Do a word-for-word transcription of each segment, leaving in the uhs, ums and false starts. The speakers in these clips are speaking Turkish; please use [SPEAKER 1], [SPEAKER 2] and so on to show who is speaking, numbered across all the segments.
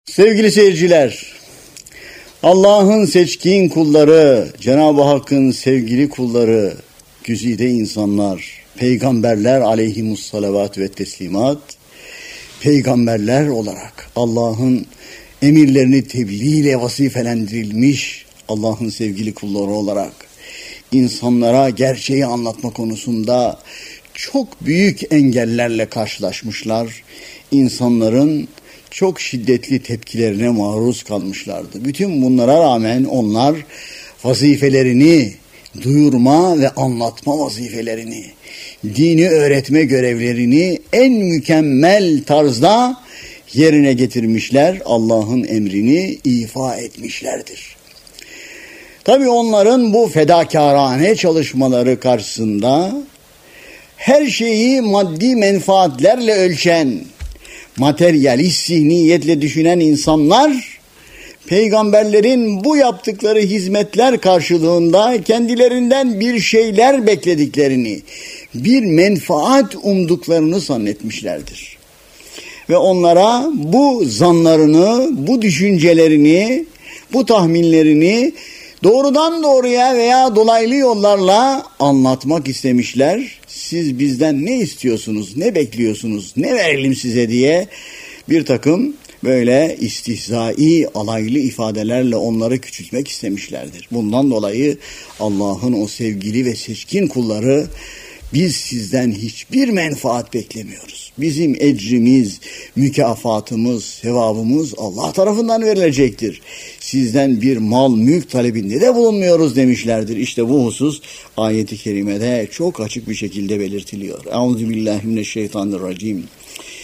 [SPEAKER 1] Sevgili seyirciler, Allah'ın seçkin kulları, Cenab-ı Hakk'ın sevgili kulları, güzide insanlar, peygamberler aleyhimussalavat ve teslimat, peygamberler olarak Allah'ın emirlerini tebliğ ile vazifelendirilmiş Allah'ın sevgili kulları olarak insanlara gerçeği anlatma konusunda çok büyük engellerle karşılaşmışlar. İnsanların çok şiddetli tepkilerine maruz kalmışlardı. Bütün bunlara rağmen onlar vazifelerini duyurma ve anlatma vazifelerini, dini öğretme görevlerini en mükemmel tarzda yerine getirmişler. Allah'ın emrini ifa etmişlerdir. Tabii onların bu fedakarane çalışmaları karşısında her şeyi maddi menfaatlerle ölçen, materyalist zihniyetle düşünen insanlar, peygamberlerin bu yaptıkları hizmetler karşılığında kendilerinden bir şeyler beklediklerini, bir menfaat umduklarını zannetmişlerdir. Ve onlara bu zanlarını, bu düşüncelerini, bu tahminlerini doğrudan doğruya veya dolaylı yollarla anlatmak istemişler. Siz bizden ne istiyorsunuz, ne bekliyorsunuz, ne verelim size diye bir takım böyle istihzai, alaylı ifadelerle onları küçültmek istemişlerdir. Bundan dolayı Allah'ın o sevgili ve seçkin kulları, biz sizden hiçbir menfaat beklemiyoruz. Bizim ecrimiz, mükafatımız, sevabımız Allah tarafından verilecektir. Sizden bir mal, mülk talebinde de bulunmuyoruz demişlerdir. İşte bu husus ayet-i kerimede çok açık bir şekilde belirtiliyor. Euzubillahimineşşeytanirracim.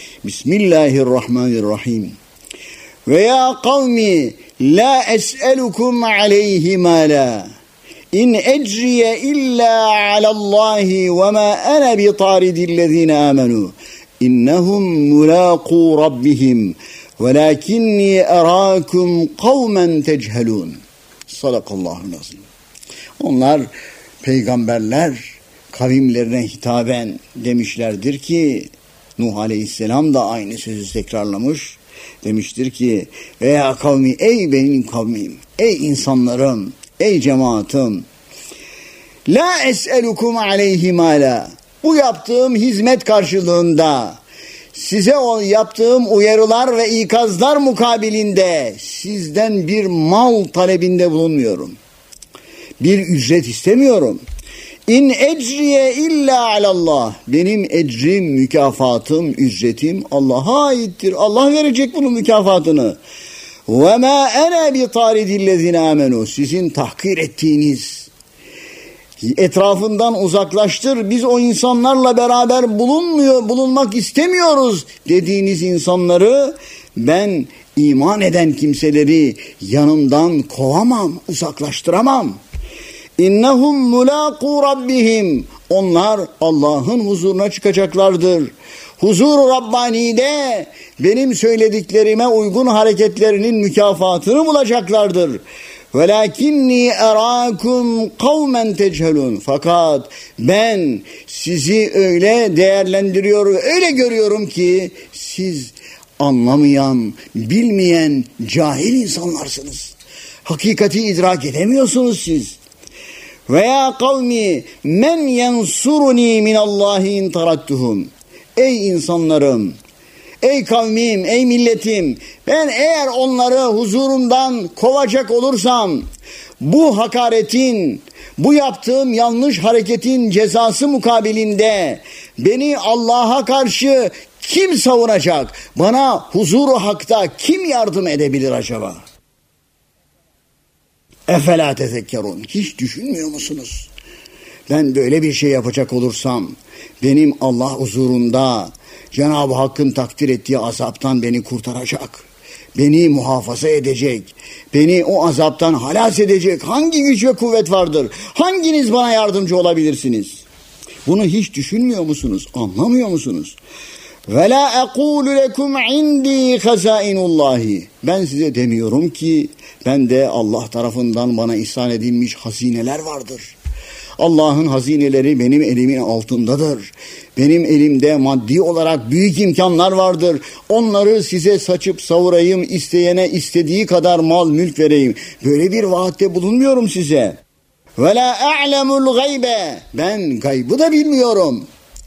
[SPEAKER 1] Bismillahirrahmanirrahim. Ve ya kavmi la es'elukum aleyhi mâlâ. İn ecriye illa alallahi ve ma ana bi taridillezine amenu. İnnehum mulaqu rabbihim velakinni erakum kavmen techelun. Sadakallahu nazim. Onlar peygamberler kavimlerine hitaben demişlerdir ki, Nuh Aleyhisselam da aynı sözü tekrarlamış. Demiştir ki, veya kavmi, ey benim kavmim, ey insanlarım, ey cemaatim, la es'elukum aleyhi mâlâ. Bu yaptığım hizmet karşılığında, size o yaptığım uyarılar ve ikazlar mukabilinde sizden bir mal talebinde bulunmuyorum. Bir ücret istemiyorum. İn ecriye illa alallah. Benim ecrim, mükafatım, ücretim Allah'a aittir. Allah verecek bunun mükafatını. Ve ma ana bi taridillezine amenu. Sizin tahkir ettiğiniz, etrafından uzaklaştır, biz o insanlarla beraber bulunmuyor, bulunmak istemiyoruz dediğiniz insanları ben iman eden kimseleri yanımdan kovamam, uzaklaştıramam. İnnehum mulaqu rabbihim. Onlar Allah'ın huzuruna çıkacaklardır. Huzur-u Rabbani'de benim söylediklerime uygun hareketlerinin mükafatını bulacaklardır. Velakinni erakum kavmen techelun. Fakat ben sizi öyle değerlendiriyorum, öyle görüyorum ki siz anlamayan, bilmeyen, cahil insanlarsınız. Hakikati idrak edemiyorsunuz siz. Veya kavmi men yansuruni minallahi in tarattuhum. Ey insanlarım, ey kavmim, ey milletim, ben eğer onları huzurumdan kovacak olursam, bu hakaretin, bu yaptığım yanlış hareketin cezası mukabilinde beni Allah'a karşı kim savunacak? Bana huzuru hakta kim yardım edebilir acaba? Efela tezekkerun. Hiç düşünmüyor musunuz? Ben böyle bir şey yapacak olursam, benim Allah huzurunda Cenab-ı Hakk'ın takdir ettiği azaptan beni kurtaracak, beni muhafaza edecek, beni o azaptan halas edecek hangi güç ve kuvvet vardır? Hanginiz bana yardımcı olabilirsiniz? Bunu hiç düşünmüyor musunuz? Anlamıyor musunuz? Ve la ekulu lekum indi hazainullahi. Ben size demiyorum ki bende Allah tarafından bana ihsan edilmiş hazineler vardır. Allah'ın hazineleri benim elimin altındadır. Benim elimde maddi olarak büyük imkanlar vardır. Onları size saçıp savurayım, isteyene istediği kadar mal mülk vereyim. Böyle bir vaatte bulunmuyorum size. Ve la a'lemul gaybe. Ben gaybı da bilmiyorum.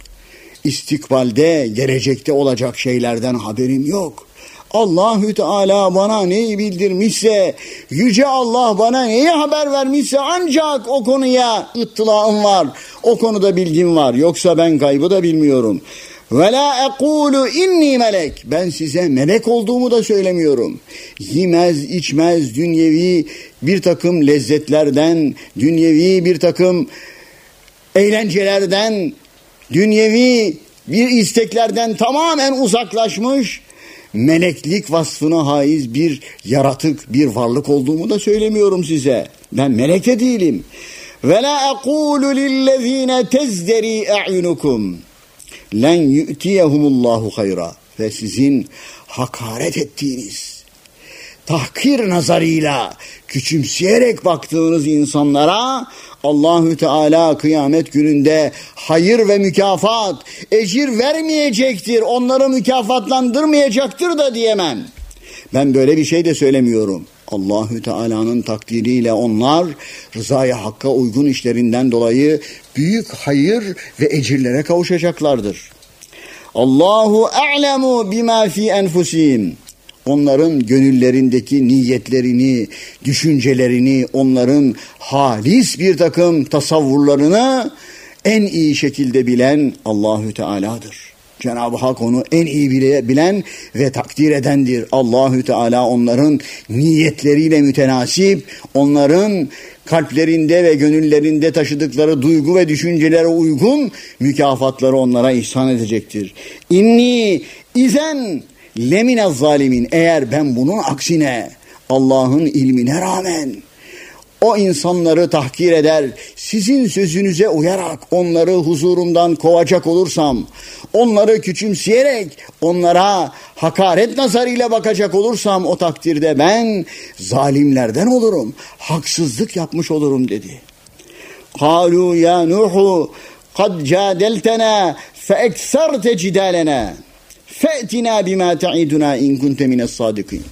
[SPEAKER 1] İstikbalde, gelecekte olacak şeylerden haberim yok. Allahü Teala bana neyi bildirmişse, Yüce Allah bana neyi haber vermişse ancak o konuya ıttılaım var. O konuda bilgim var. Yoksa ben gaybı da bilmiyorum. Ve la ekulu inni melek. Ben size melek olduğumu da söylemiyorum. Yemez, içmez, dünyevi bir takım lezzetlerden, dünyevi bir takım eğlencelerden, dünyevi bir isteklerden tamamen uzaklaşmış, meleklik vasfına haiz bir yaratık, bir varlık olduğumu da söylemiyorum size. Ben melek de değilim. Ve la ekulu lillezine tezderi a'yunukum len yu'tiyehumullahu hayra. Ve sizin hakaret ettiğiniz, tahkir nazarıyla küçümseyerek baktığınız insanlara Allahü Teala kıyamet gününde hayır ve mükafat, ecir vermeyecektir, onları mükafatlandırmayacaktır da diyemem. Ben böyle bir şey de söylemiyorum. Allahü Teala'nın takdiriyle onlar rızaya hakka uygun işlerinden dolayı büyük hayır ve ecirlere kavuşacaklardır. Allahu a'lemu bima fi enfusihim. Onların gönüllerindeki niyetlerini, düşüncelerini, onların halis bir takım tasavvurlarını en iyi şekilde bilen Allahü Teala'dır. Cenab-ı Hak onu en iyi bilen ve takdir edendir. Allahü Teala onların niyetleriyle mütenasip, onların kalplerinde ve gönüllerinde taşıdıkları duygu ve düşüncelere uygun mükafatları onlara ihsan edecektir. İnni izen lemine zalimin. Eğer ben bunun aksine Allah'ın ilmine rağmen o insanları tahkir eder, sizin sözünüze uyarak onları huzurumdan kovacak olursam, onları küçümseyerek onlara hakaret nazarıyla bakacak olursam o takdirde ben zalimlerden olurum, haksızlık yapmış olurum dedi. قَالُوا يَا نُوحُ قَدْ جَادَلْتَنَا فَاَكْسَرْتَ جِدَالَنَا فَأْتِنَا بِمَا تَعِدُنَا اِنْ كُنْتَ مِنَ الصَّادِقِينَ.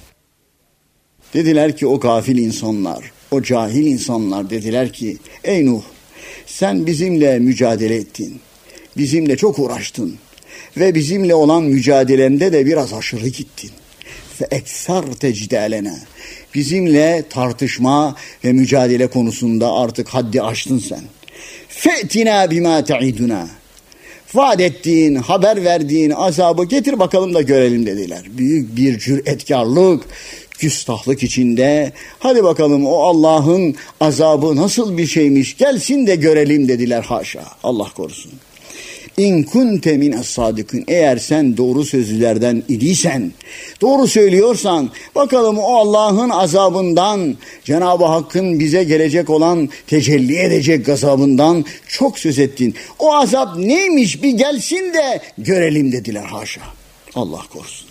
[SPEAKER 1] Dediler ki o gafil insanlar, o cahil insanlar dediler ki ey Nuh, sen bizimle mücadele ettin, bizimle çok uğraştın ve bizimle olan mücadelende de biraz aşırı gittin. فَاَكْسَرْتَ جِدَالَنَا. Bizimle tartışma ve mücadele konusunda artık haddi aştın sen. فَأْتِنَا بِمَا تَعِدُنَا. Vaat ettiğin, haber verdiğin azabı getir bakalım da görelim dediler. Büyük bir cüretkarlık, küstahlık içinde, hadi bakalım o Allah'ın azabı nasıl bir şeymiş, gelsin de görelim dediler. Haşa, Allah korusun. İn kunte mines sadikin. Eğer sen doğru sözlülerden idiysen, doğru söylüyorsan, bakalım o Allah'ın azabından, Cenab-ı Hakk'ın bize gelecek olan tecelli edecek gazabından çok söz ettin. O azap neymiş bir gelsin de görelim dediler. Haşa, Allah korusun.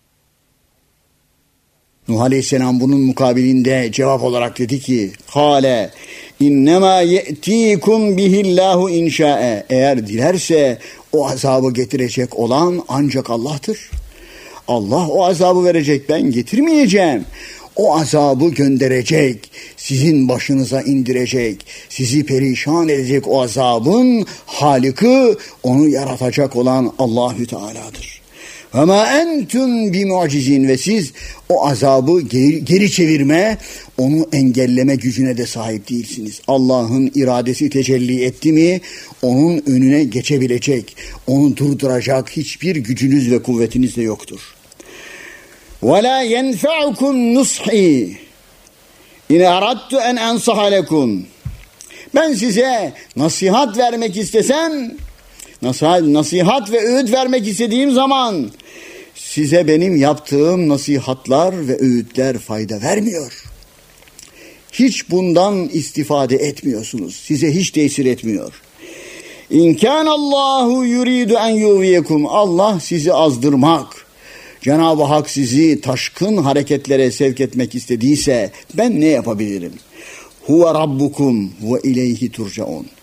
[SPEAKER 1] Nuh Aleyhisselam bunun mukabilinde cevap olarak dedi ki Kale innema ye'tikum bihillahu inşa'e. Eğer dilerse o azabı getirecek olan ancak Allah'tır. Allah o azabı verecek, ben getirmeyeceğim. O azabı gönderecek, sizin başınıza indirecek, sizi perişan edecek o azabın Halık'ı, onu yaratacak olan Allahü Teala'dır. Ve ma entum bi mucizin. Ve siz o azabı geri, geri çevirme, onu engelleme gücüne de sahip değilsiniz. Allah'ın iradesi tecelli etti mi onun önüne geçebilecek, onu durduracak hiçbir gücünüz ve kuvvetiniz de yoktur. Ve la yenfa'ukum nushi in aradtu en ansaha lekum. Ben size nasihat vermek istesem, nasihat ve öğüt vermek istediğim zaman size benim yaptığım nasihatlar ve öğütler fayda vermiyor. Hiç bundan istifade etmiyorsunuz. Size hiç tesir etmiyor. İn kânallâhu yuridu en yuviyekum. Allah sizi azdırmak, Cenab-ı Hak sizi taşkın hareketlere sevk etmek istediyse ben ne yapabilirim? Huve rabbukum ve ileyhi turcaun.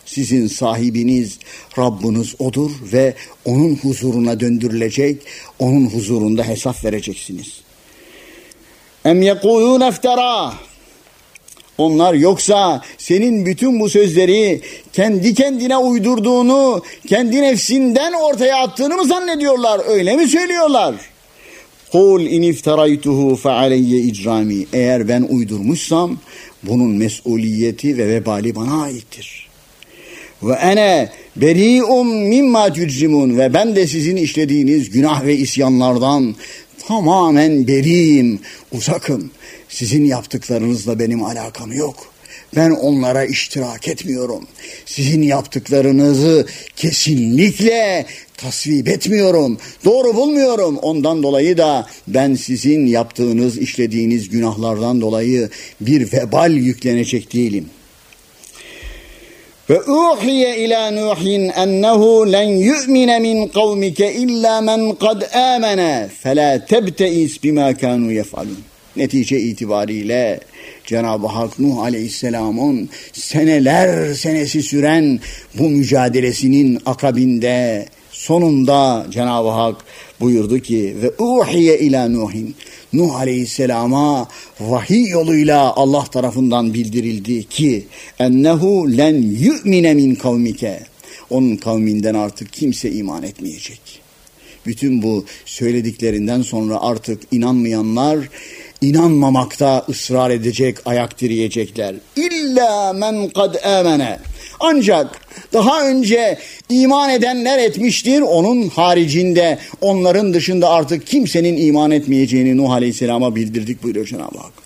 [SPEAKER 1] Sizin sahibiniz, Rabbiniz odur ve onun huzuruna döndürülecek, onun huzurunda hesap vereceksiniz. Em yekulun eftera. Onlar yoksa senin bütün bu sözleri kendi kendine uydurduğunu, kendi nefsinden ortaya attığını mı zannediyorlar? Öyle mi söylüyorlar? Kul in iftaraytuhu fe aleyye icrami. Eğer ben uydurmuşsam bunun mesuliyeti ve vebali bana aittir. Ve ene beri'um mimma tücrimun. Ve ben de sizin işlediğiniz günah ve isyanlardan tamamen beriyim, uzakım. Sizin yaptıklarınızla benim alakam yok. Ben onlara iştirak etmiyorum. Sizin yaptıklarınızı kesinlikle tasvip etmiyorum. Doğru bulmuyorum. Ondan dolayı da ben sizin yaptığınız, işlediğiniz günahlardan dolayı bir vebal yüklenecek değilim. Ve uhiye ila Nuhin ennehu len yu'mine min kavmike illa men kad amene fela tebteis bima kanu yef'alun. Netice itibariyle Cenab-ı Hak Nuh Aleyhisselam'ın seneler senesi süren bu mücadelesinin akabinde sonunda Cenab-ı Hak buyurdu ki ve uhiye ila Nuhin. Nuh Aleyhisselam'a vahiy yoluyla Allah tarafından bildirildi ki ennehu len yu'mine min kavmike. Onun kavminden artık kimse iman etmeyecek. Bütün bu söylediklerinden sonra artık inanmayanlar İnanmamakta ısrar edecek, ayak direyecekler. İlla men kad amene. Ancak daha önce iman edenler etmiştir. Onun haricinde, onların dışında artık kimsenin iman etmeyeceğini Nuh Aleyhisselam'a bildirdik buyuruyor Cenab-ı Hak.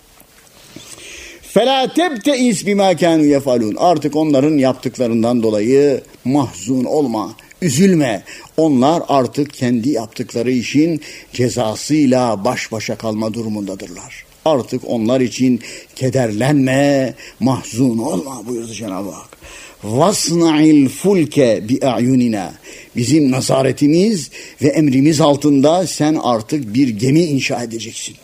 [SPEAKER 1] فَلَا تَبْتَئِسْ بِمَا كَانُوا يَفْعَلُونَ. Artık onların yaptıklarından dolayı mahzun olma, üzülme. Onlar artık kendi yaptıkları işin cezasıyla baş başa kalma durumundadırlar. Artık onlar için kederlenme, mahzun olma buyurdu Cenab-ı Hak. وَاسْنَعِ الْفُلْكَ بِأَعْيُنِنَا. Bizim nazaretimiz ve emrimiz altında sen artık bir gemi inşa edeceksin.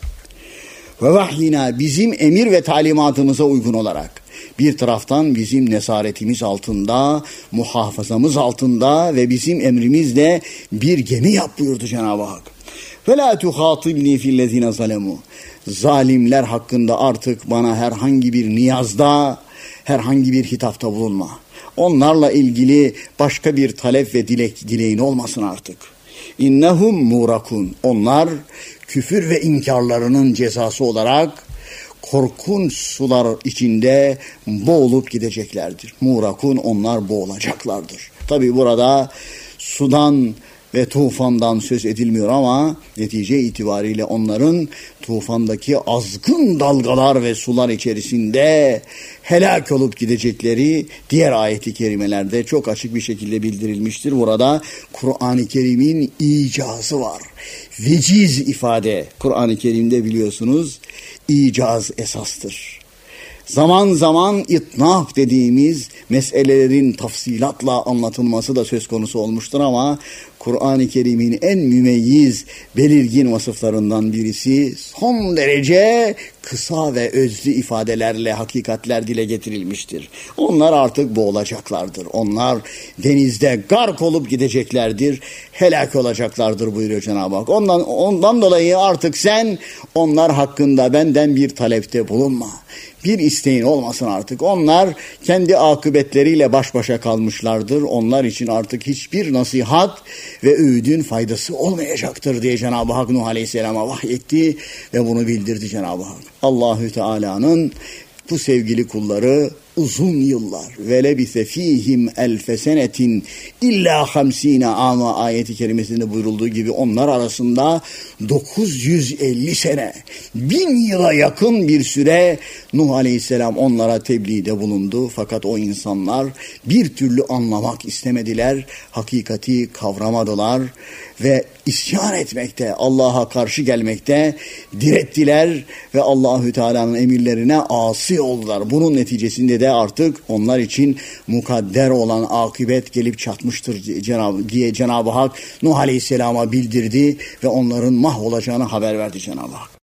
[SPEAKER 1] Ve vahyina, bizim emir ve talimatımıza uygun olarak bir taraftan bizim nesaretimiz altında, muhafazamız altında ve bizim emrimizle bir gemi yap buyurdu Cenab-ı Hak. Ve la tuhatibni fillezine zalemu. Zalimler hakkında artık bana herhangi bir niyazda, herhangi bir hitapta bulunma. Onlarla ilgili başka bir talep ve dilek dileğin olmasın artık. İnnehum murakun. Onlar küfür ve inkarlarının cezası olarak korkunç sular içinde boğulup gideceklerdir. Murakun, onlar boğulacaklardır. Tabi burada sudan ve tufandan söz edilmiyor ama netice itibariyle onların tufandaki azgın dalgalar ve sular içerisinde helak olup gidecekleri diğer ayet-i kerimelerde çok açık bir şekilde bildirilmiştir. Burada Kur'an-ı Kerim'in icazı var. Veciz ifade Kur'an-ı Kerim'de biliyorsunuz icaz esastır. Zaman zaman itnaf dediğimiz meselelerin tafsilatla anlatılması da söz konusu olmuştur ama Kur'an-ı Kerim'in en mümeyyiz, belirgin vasıflarından birisi son derece kısa ve özlü ifadelerle hakikatler dile getirilmiştir. Onlar artık boğulacaklardır. Onlar denizde gark olup gideceklerdir, helak olacaklardır buyuruyor Cenab-ı Hak. Ondan, ondan dolayı artık sen onlar hakkında benden bir talepte bulunma. Bir isteğin olmasın artık. Onlar kendi akıbetleriyle baş başa kalmışlardır. Onlar için artık hiçbir nasihat ve öğüdün faydası olmayacaktır diye Cenab-ı Hak Nuh Aleyhisselam'a vahyetti ve bunu bildirdi Cenab-ı Hak. Allahü Teala'nın bu sevgili kulları uzun yıllar ve lebise fihim elfe senetin illa hamsine ama ayeti kerimesinde buyurulduğu gibi onlar arasında dokuz yüz elli sene, bin yıla yakın bir süre Nuh Aleyhisselam onlara tebliğde bulundu. Fakat o insanlar bir türlü anlamak istemediler, hakikati kavramadılar ve isyan etmekte, Allah'a karşı gelmekte direttiler ve Allahü Teala'nın emirlerine asi oldular. Bunun neticesinde de artık onlar için mukadder olan akıbet gelip çatmıştır Cenab- diye Cenab-ı Hak Nuh Aleyhisselam'a bildirdi ve onların mahvolacağını haber verdi Cenab-ı Hak.